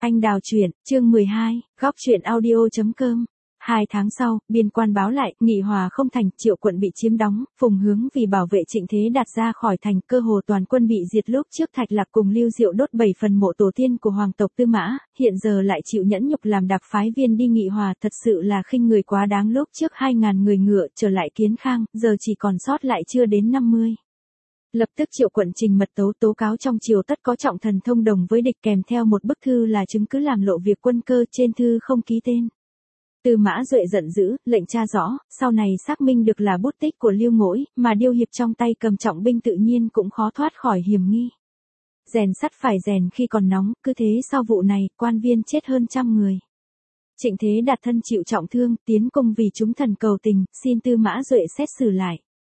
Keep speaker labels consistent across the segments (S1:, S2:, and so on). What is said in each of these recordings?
S1: Anh đào truyện, chương 12, góc truyện audio.com. 2 tháng sau, biên quan báo lại, Nghị Hòa không thành, Triệu quận bị chiếm đóng, Phùng Hướng vì bảo vệ Trịnh Thế Đạt ra khỏi thành, cơ hồ toàn quân bị diệt. Lúc trước Thạch Lạc cùng Lưu Diệu đốt 7 phần mộ tổ tiên của hoàng tộc Tư Mã, hiện giờ lại chịu nhẫn nhục làm đặc phái viên đi Nghị Hòa, thật sự là khinh người quá đáng. Lúc trước 2.000 người ngựa trở lại Kiến Khang, giờ chỉ còn sót lại chưa đến 50. Lập tức Triệu quận trình mật tố cáo trong triều tất có trọng thần thông đồng với địch, kèm theo một bức thư là chứng cứ làm lộ việc quân cơ, trên thư không ký tên. Tư Mã Duệ giận dữ, lệnh tra rõ, sau này xác minh được là bút tích của Lưu Ngỗi, mà Điêu Hiệp trong tay cầm trọng binh tự nhiên cũng khó thoát khỏi hiểm nghi. Rèn sắt phải rèn khi còn nóng, cứ thế sau vụ này, quan viên chết hơn 100 người. Trịnh Thế Đạt thân chịu trọng thương, tiến cung vì chúng thần cầu tình, xin Tư Mã Duệ xét xử lại.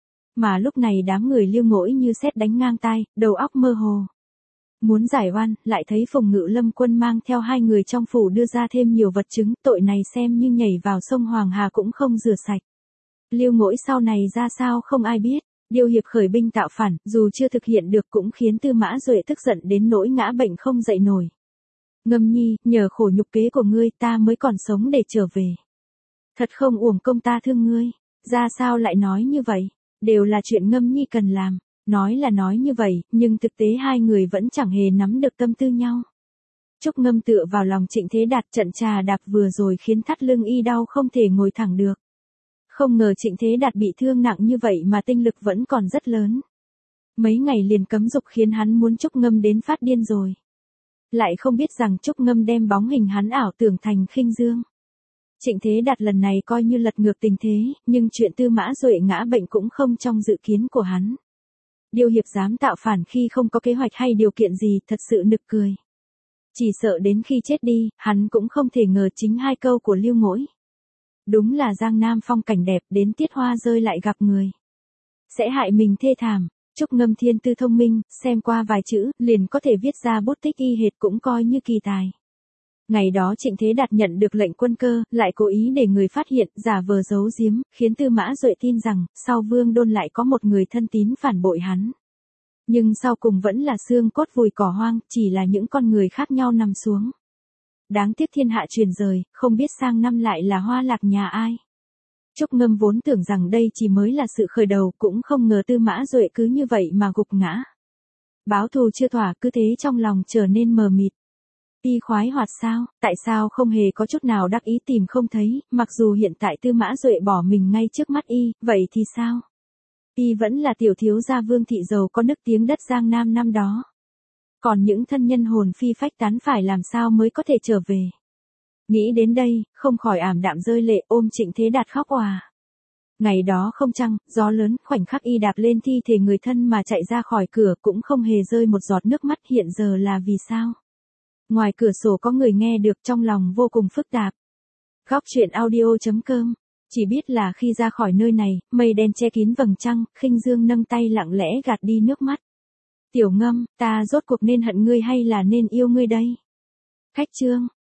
S1: Mà lúc này đám người Lưu Ngỗi như sét đánh ngang tai, đầu óc mơ hồ. Muốn giải oan, lại thấy Phùng Ngự Lâm Quân mang theo 2 người trong phủ đưa ra thêm nhiều vật chứng, tội này xem như nhảy vào sông Hoàng Hà cũng không rửa sạch. Lưu Ngỗi sau này ra sao không ai biết, Điêu Hiệp khởi binh tạo phản, dù chưa thực hiện được cũng khiến Tư Mã Duệ tức giận đến nỗi ngã bệnh không dậy nổi. Ngâm Nhi, nhờ khổ nhục kế của ngươi ta mới còn sống để trở về. Thật không uổng công ta thương ngươi, ra sao lại nói như vậy? Đều là chuyện Ngâm Nhi cần làm. Nói là nói như vậy, nhưng thực tế 2 người vẫn chẳng hề nắm được tâm tư nhau. Trúc Ngâm tựa vào lòng Trịnh Thế Đạt, trận trà đạp vừa rồi khiến thắt lưng y đau không thể ngồi thẳng được. Không ngờ Trịnh Thế Đạt bị thương nặng như vậy mà tinh lực vẫn còn rất lớn. Mấy ngày liền cấm dục khiến hắn muốn Trúc Ngâm đến phát điên rồi. Lại không biết rằng Trúc Ngâm đem bóng hình hắn ảo tưởng thành khinh dương. Trịnh Thế Đạt lần này coi như lật ngược tình thế, nhưng chuyện Tư Mã Duệ ngã bệnh cũng không trong dự kiến của hắn. Điêu Hiệp dám tạo phản khi không có kế hoạch hay điều kiện gì, thật sự nực cười. Chỉ sợ đến khi chết đi, hắn cũng không thể ngờ chính 2 câu của Lưu Ngỗi. Đúng là Giang Nam phong cảnh đẹp, đến tiết hoa rơi lại gặp người. Sẽ hại mình thê thảm. Trúc Ngâm thiên tư thông minh, xem qua vài chữ, liền có thể viết ra bút tích y hệt, cũng coi như kỳ tài. Ngày đó Trịnh Thế Đạt nhận được lệnh quân cơ, lại cố ý để người phát hiện, giả vờ giấu giếm, khiến Tư Mã Duệ tin rằng, sau Vương Đôn lại có một người thân tín phản bội hắn. Nhưng sau cùng vẫn là xương cốt vùi cỏ hoang, chỉ là những con người khác nhau nằm xuống. Đáng tiếc thiên hạ truyền rời, không biết sang năm lại là hoa lạc nhà ai. Trúc Ngâm vốn tưởng rằng đây chỉ mới là sự khởi đầu, cũng không ngờ Tư Mã Duệ cứ như vậy mà gục ngã. Báo thù chưa thỏa, cứ thế trong lòng trở nên mờ mịt. Y khoái hoạt sao, tại sao không hề có chút nào đắc ý tìm không thấy, mặc dù hiện tại Tư Mã Duệ bỏ mình ngay trước mắt y, vậy thì sao? Y vẫn là tiểu thiếu gia Vương thị giàu có nức tiếng đất Giang Nam năm đó. Còn những thân nhân hồn phi phách tán phải làm sao mới có thể trở về? Nghĩ đến đây, không khỏi ảm đạm rơi lệ, ôm Trịnh Thế Đạt khóc òa. Ngày đó không trăng, gió lớn, khoảnh khắc y đạp lên thi thể người thân mà chạy ra khỏi cửa cũng không hề rơi một giọt nước mắt, hiện giờ là vì sao? Ngoài cửa sổ có người nghe được, trong lòng vô cùng phức tạp. Góc truyện audio.com. Chỉ biết là khi ra khỏi nơi này, mây đen che kín vầng trăng, khinh dương nâng tay lặng lẽ gạt đi nước mắt. Tiểu Ngâm, ta rốt cuộc nên hận ngươi hay là nên yêu ngươi đây? Khách chương.